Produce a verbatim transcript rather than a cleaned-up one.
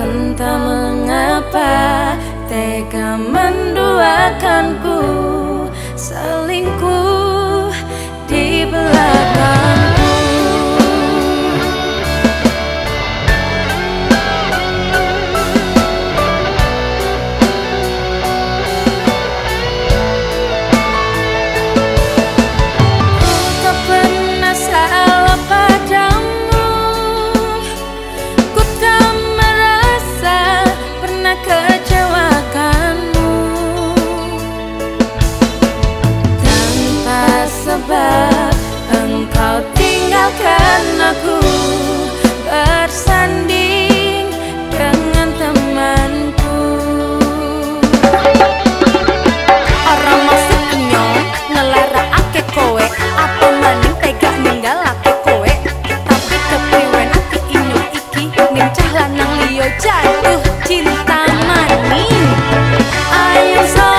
Entah mengapa tega menduakanku, selingkuh di belakangku. Tak pernah salah padamu, ku tak merasa pernah kecewakanmu. Tanpa sebab engkau tinggalkan aku, bersanding dengan temanku. Orang masuk kenyong ngelara ake kowe, apa maning tega ninggal ake kowe. Tapi kepriwen ake inyong iki, nincah lanang liyo jatuh cinta maning. Ayo so